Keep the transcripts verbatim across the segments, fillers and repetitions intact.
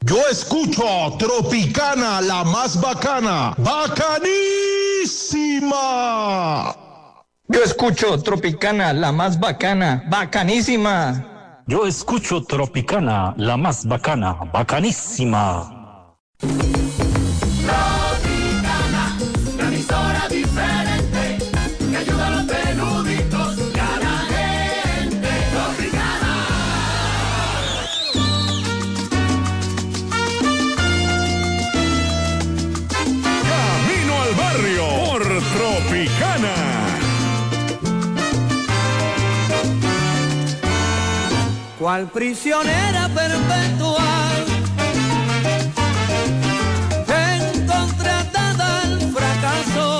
Yo escucho Tropicana, la más bacana. ¡Bacanísima! Yo escucho Tropicana, la más bacana. ¡Bacanísima! Yo escucho Tropicana, la más bacana. ¡Bacanísima! Tropicana, una emisora diferente que ayuda a los peluditos y a la gente. Tropicana. Camino al barrio por Tropicana. Cual prisionera perpetual, contratada al fracaso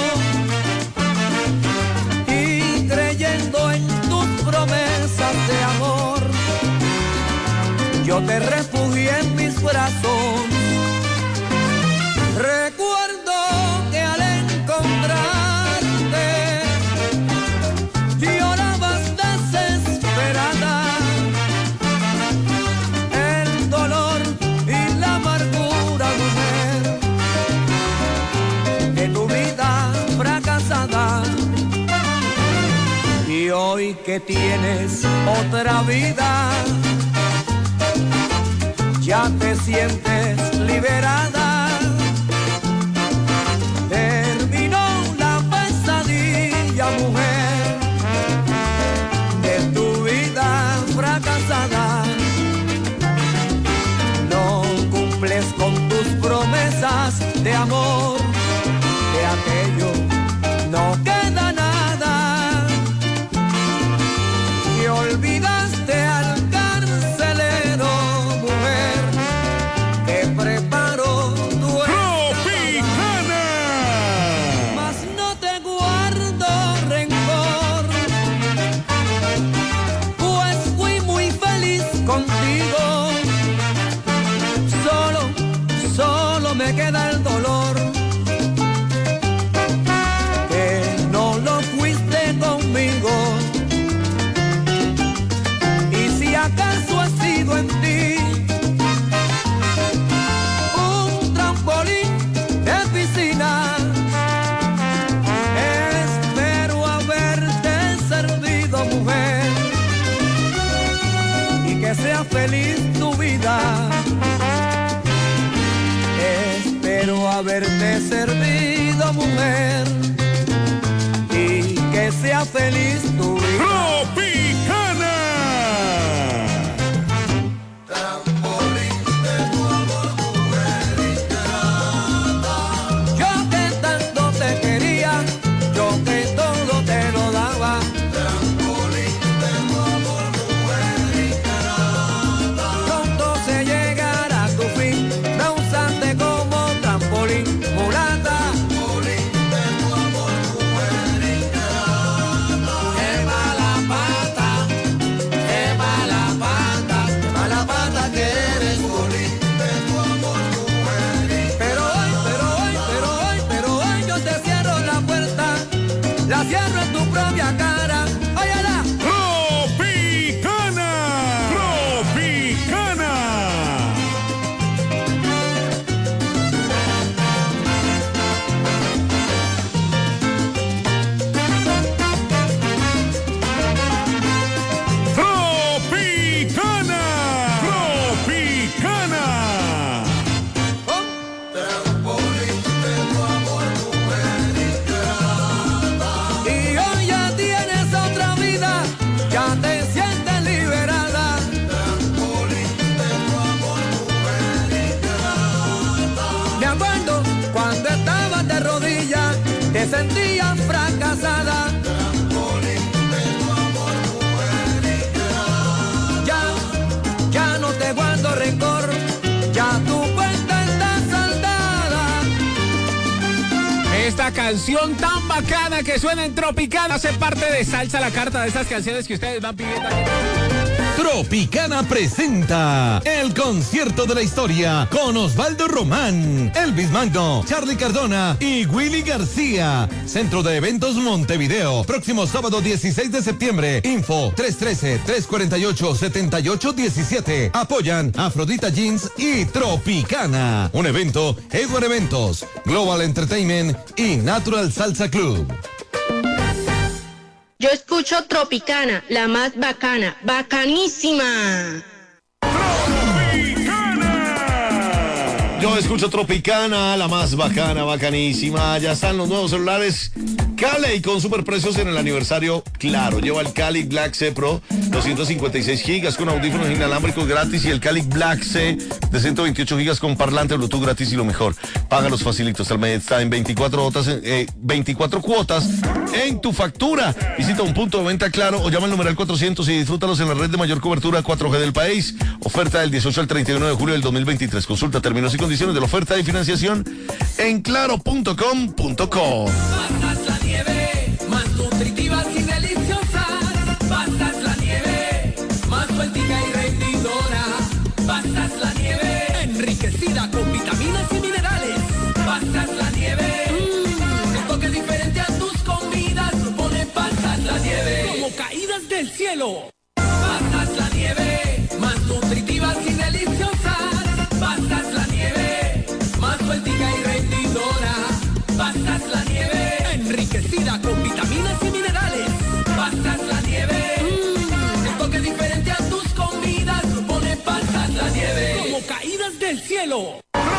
y creyendo en tus promesas de amor, yo te refugié en mis brazos. Recuerdo que al encontrarte llorabas desesperada, el dolor y la amargura, mujer, de tu vida fracasada. Y hoy que tienes otra vida, ya te sientes liberada. Terminó la pesadilla, mujer, de tu vida fracasada. No cumples con tus promesas de amor, de aquello no queda nada. Y olvidaste al carcelero, mujer, que preparó tu Tropicana. mas no te guardo rencor, pues fui muy feliz contigo. Solo, solo me queda el dolor, que no lo fuiste conmigo. Y si acaso he sido en ti un trampolín de piscina, espero haberte servido, mujer, y que sea feliz tu vida. Espero haberte servido, mujer, y que sea feliz tu vida. Tropicana. Yo que tanto te quería, yo que todo te lo daba. Pronto se llegará a tu fin, me usaste como trampolín, mulata. Qué mala pata, qué mala pata, qué mala pata que eres. Pero hoy, pero hoy, pero hoy, pero hoy yo te cierro la puerta, la cierro en tu propia cara. Óyala. Tropicana. Tropicana. Tropicana. Tropicana. Y hoy ya tienes otra vida, ya te sientes liberada. Me acuerdo cuando estabas de rodillas, te sentías fracasada. Ya, ya no te guardo rencor, ya tu cuenta está saldada. Esta canción tan bacana que suena en Tropicana hace parte de Salsa la Carta, de esas canciones que ustedes van pidiendo aquí. Tropicana presenta el concierto de la historia con Osvaldo Román, Elvis Magno, Charlie Cardona y Willy García. Centro de Eventos Montevideo. Próximo sábado dieciséis de septiembre. Info tres uno tres, tres cuatro ocho, siete ocho uno siete. Apoyan Afrodita Jeans y Tropicana. Un evento Edward Eventos, Global Entertainment y Natural Salsa Club. Yo escucho Tropicana, la más bacana, bacanísima. Yo escucho Tropicana, la más bacana, bacanísima. Ya están los nuevos celulares Cali con superprecios en el aniversario. Claro, lleva el Cali Black C Pro, doscientos cincuenta y seis gigas con audífonos inalámbricos gratis y el Cali Black C de ciento veintiocho gigas con parlante Bluetooth gratis y lo mejor. Págalos facilitos al mes, está en veinticuatro cuotas, eh, veinticuatro cuotas en tu factura. Visita un punto de venta Claro o llama al numeral cuatrocientos y disfrútalos en la red de mayor cobertura cuatro G del país. Oferta del dieciocho al treinta y uno de julio del dos mil veintitrés. Consulta términos y condiciones de la oferta de financiación en claro punto com punto co. Pasas la nieve, más nutritivas y deliciosas. Pasas la nieve, más sueltica y rendidora. Pasas la nieve, enriquecida con vitaminas y minerales. Pasas la nieve, mmm, el toque diferente a tus comidas lo pone Pasas la nieve, como caídas del cielo. Pasas la nieve, más nutritivas y deliciosas. Pasas la nieve, más sueltica y rendidora. Pasas la nieve, enriquecida con vitaminas y minerales. Pasas la nieve, mmm, el toque diferente a tus comidas lo pone Pasas la nieve, como caídas del cielo.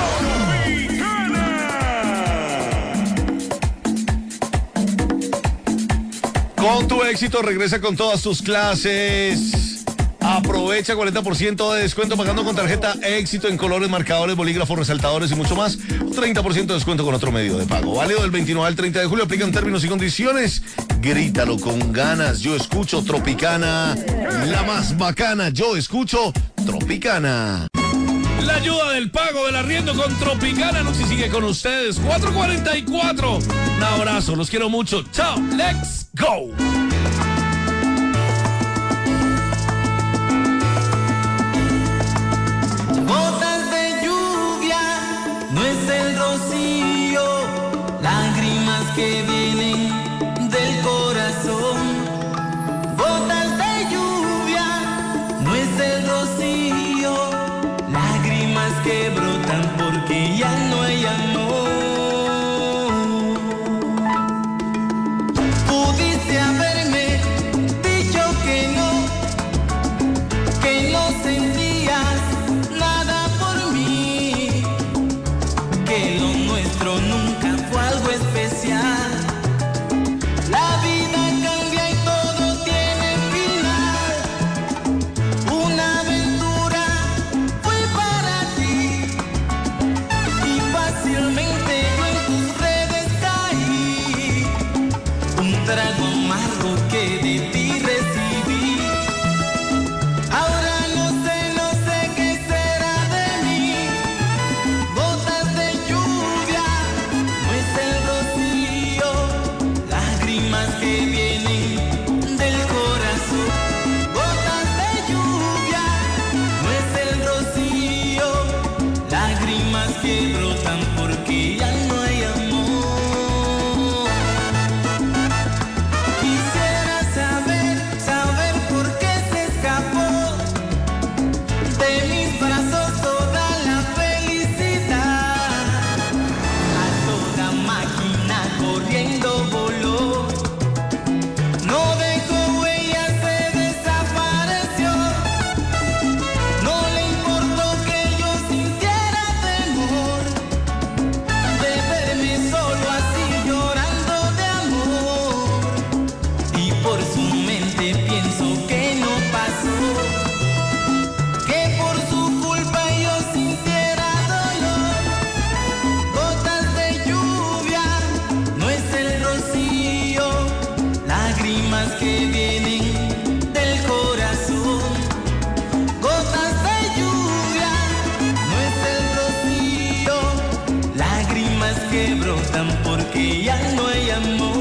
Con tu éxito regresa con todas tus clases. Aprovecha cuarenta por ciento de descuento pagando con tarjeta Éxito en colores, marcadores, bolígrafos, resaltadores y mucho más. Un treinta por ciento de descuento con otro medio de pago. Válido del veintinueve al treinta de julio. Aplican términos y condiciones. Grítalo con ganas. Yo escucho Tropicana, la más bacana. Yo escucho Tropicana. La ayuda del pago del arriendo con Tropicana no se sigue con ustedes. cuatro cuarenta y cuatro. Un abrazo, los quiero mucho. Chao, let's go. Gotas de lluvia, no es el rocío, lágrimas que vienen del corazón. Gotas de lluvia, no es el rocío, lágrimas que brotan porque ya no hay amor. Pudiste haberme dicho que no, que no sentías nada por mí, que lo nuestro nunca fue algo especial. La vida cambia y todo tiene final. Una aventura fue para ti y fácilmente yo en tus redes caí. Un trago amargo que de ti recibí. Ahora no sé, no sé qué será de mí. Gotas de lluvia, no es el rocío, lágrimas que vienen del corazón. Gotas de lluvia, no es el rocío, lágrimas que brotan porque ya no hay amor. Quisiera saber, saber por qué se escapó de mis brazos toda la felicidad. A toda máquina corriendo voló, no dejó huella, se desapareció. No le importó que yo sintiera temor de verme solo así llorando de amor. Y por su mente pienso que no pasó, que por su culpa yo sintiera dolor. Gotas de lluvia, no es el rocío, lágrimas que vienen del corazón. Gotas de lluvia, no es el rocío, lágrimas que brotan porque ya no hay amor.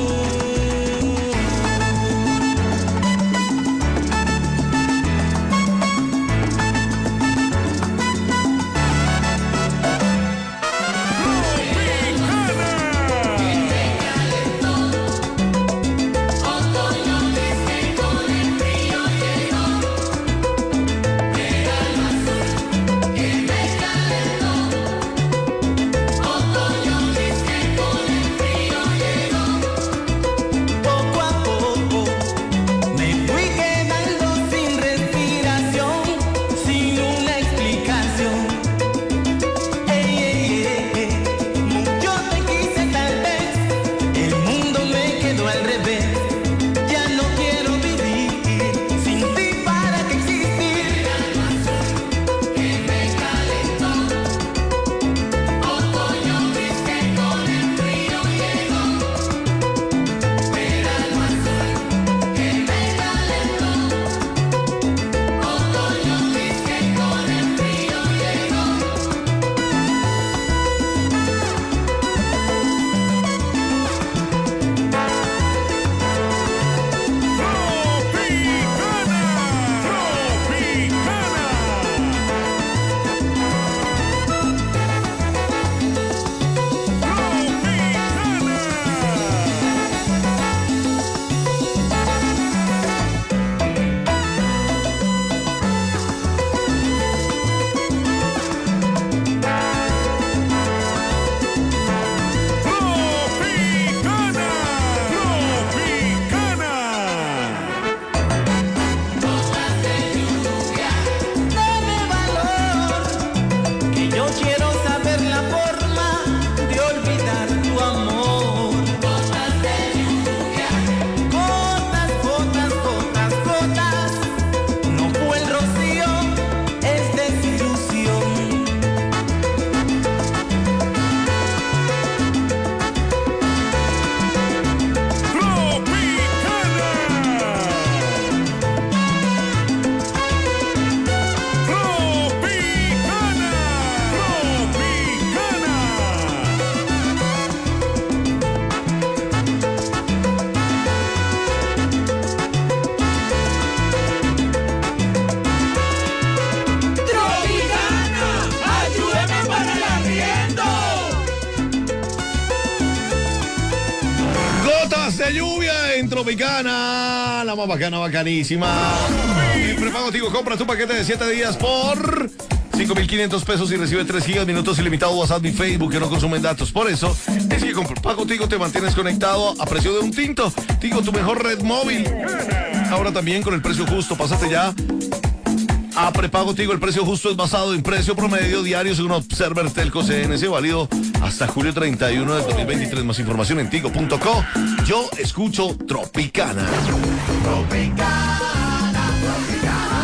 más de lluvia en Tropicana, la más bacana, bacanísima. En prepago Tigo, compra tu paquete de siete días por cinco mil quinientos pesos y recibe tres gigas, minutos ilimitados, WhatsApp y Facebook que no consumen datos. Por eso, es que con prepago Tigo te mantienes conectado a precio de un tinto. Tigo, tu mejor red móvil. Ahora también con el precio justo, pásate ya a prepago Tigo. El precio justo es basado en precio promedio diario según Observer Telco C N C, válido hasta julio treinta y uno del dos mil veintitrés. Más información en tigo punto co. Yo escucho Tropicana. Tropicana, Tropicana.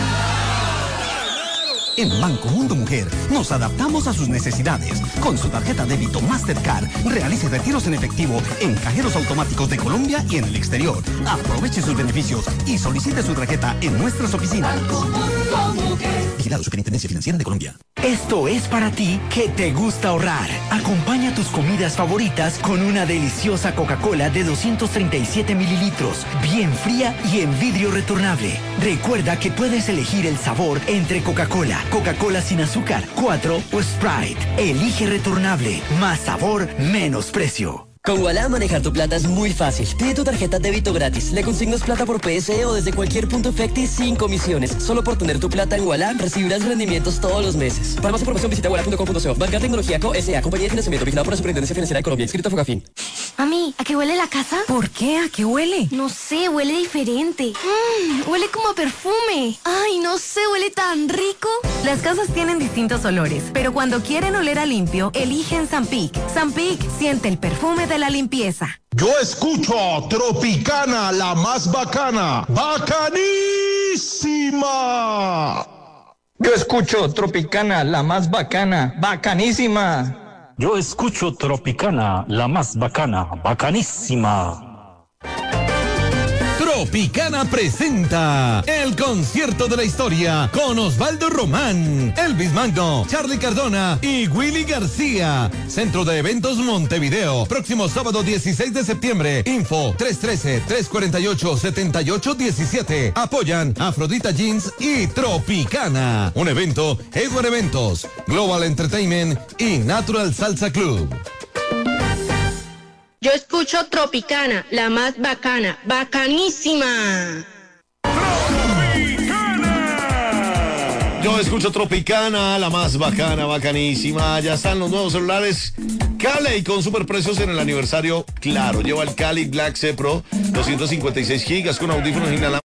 En Banco Mundo Mujer nos adaptamos a sus necesidades. Con su tarjeta débito Mastercard, realice retiros en efectivo en cajeros automáticos de Colombia y en el exterior. Aproveche sus beneficios y solicite su tarjeta en nuestras oficinas. Banco Mundo Mujer. Vigilado Superintendencia Financiera de Colombia. Esto es para ti que te gusta ahorrar. Acompaña tus comidas favoritas con una deliciosa Coca-Cola de doscientos treinta y siete mililitros, bien fría y en vidrio retornable. Recuerda que puedes elegir el sabor entre Coca-Cola, Coca-Cola sin azúcar, cuatro o Sprite. Elige retornable. Más sabor, menos precio. Con Ualá manejar tu plata es muy fácil. Pide tu tarjeta débito gratis. Le consignas plata por P S E o desde cualquier punto Efecti sin comisiones. Solo por tener tu plata en Ualá recibirás rendimientos todos los meses. Para más información visita ualá punto com punto co. Banca Tecnología Co. S A. Compañía de financiamiento vigilada por la Superintendencia Financiera de Colombia. Inscrito a Fogafín. Mami, ¿a qué huele la casa? ¿Por qué? ¿A qué huele? No sé, huele diferente. Mmm, huele como a perfume. Ay, no sé, huele tan rico. Las casas tienen distintos olores, pero cuando quieren oler a limpio, eligen Sampic. Sampic siente el perfume de la limpieza. Yo escucho Tropicana, la más bacana. ¡Bacanísima! Yo escucho Tropicana, la más bacana. ¡Bacanísima! Yo escucho Tropicana, la más bacana, bacanísima. Tropicana presenta el concierto de la historia con Osvaldo Román, Elvis Magno, Charly Cardona y Willy García. Centro de Eventos Montevideo. Próximo sábado dieciséis de septiembre. Info tres uno tres, tres cuatro ocho, siete ocho uno siete. Apoyan Afrodita Jeans y Tropicana. Un evento Edward Eventos, Global Entertainment y Natural Salsa Club. Yo escucho Tropicana, la más bacana, bacanísima. Yo escucho Tropicana, la más bacana, bacanísima. Ya están los nuevos celulares Cali con superprecios en el aniversario. Claro, lleva el Cali Black C Pro, doscientos cincuenta y seis gigas con audífonos inalámbricos.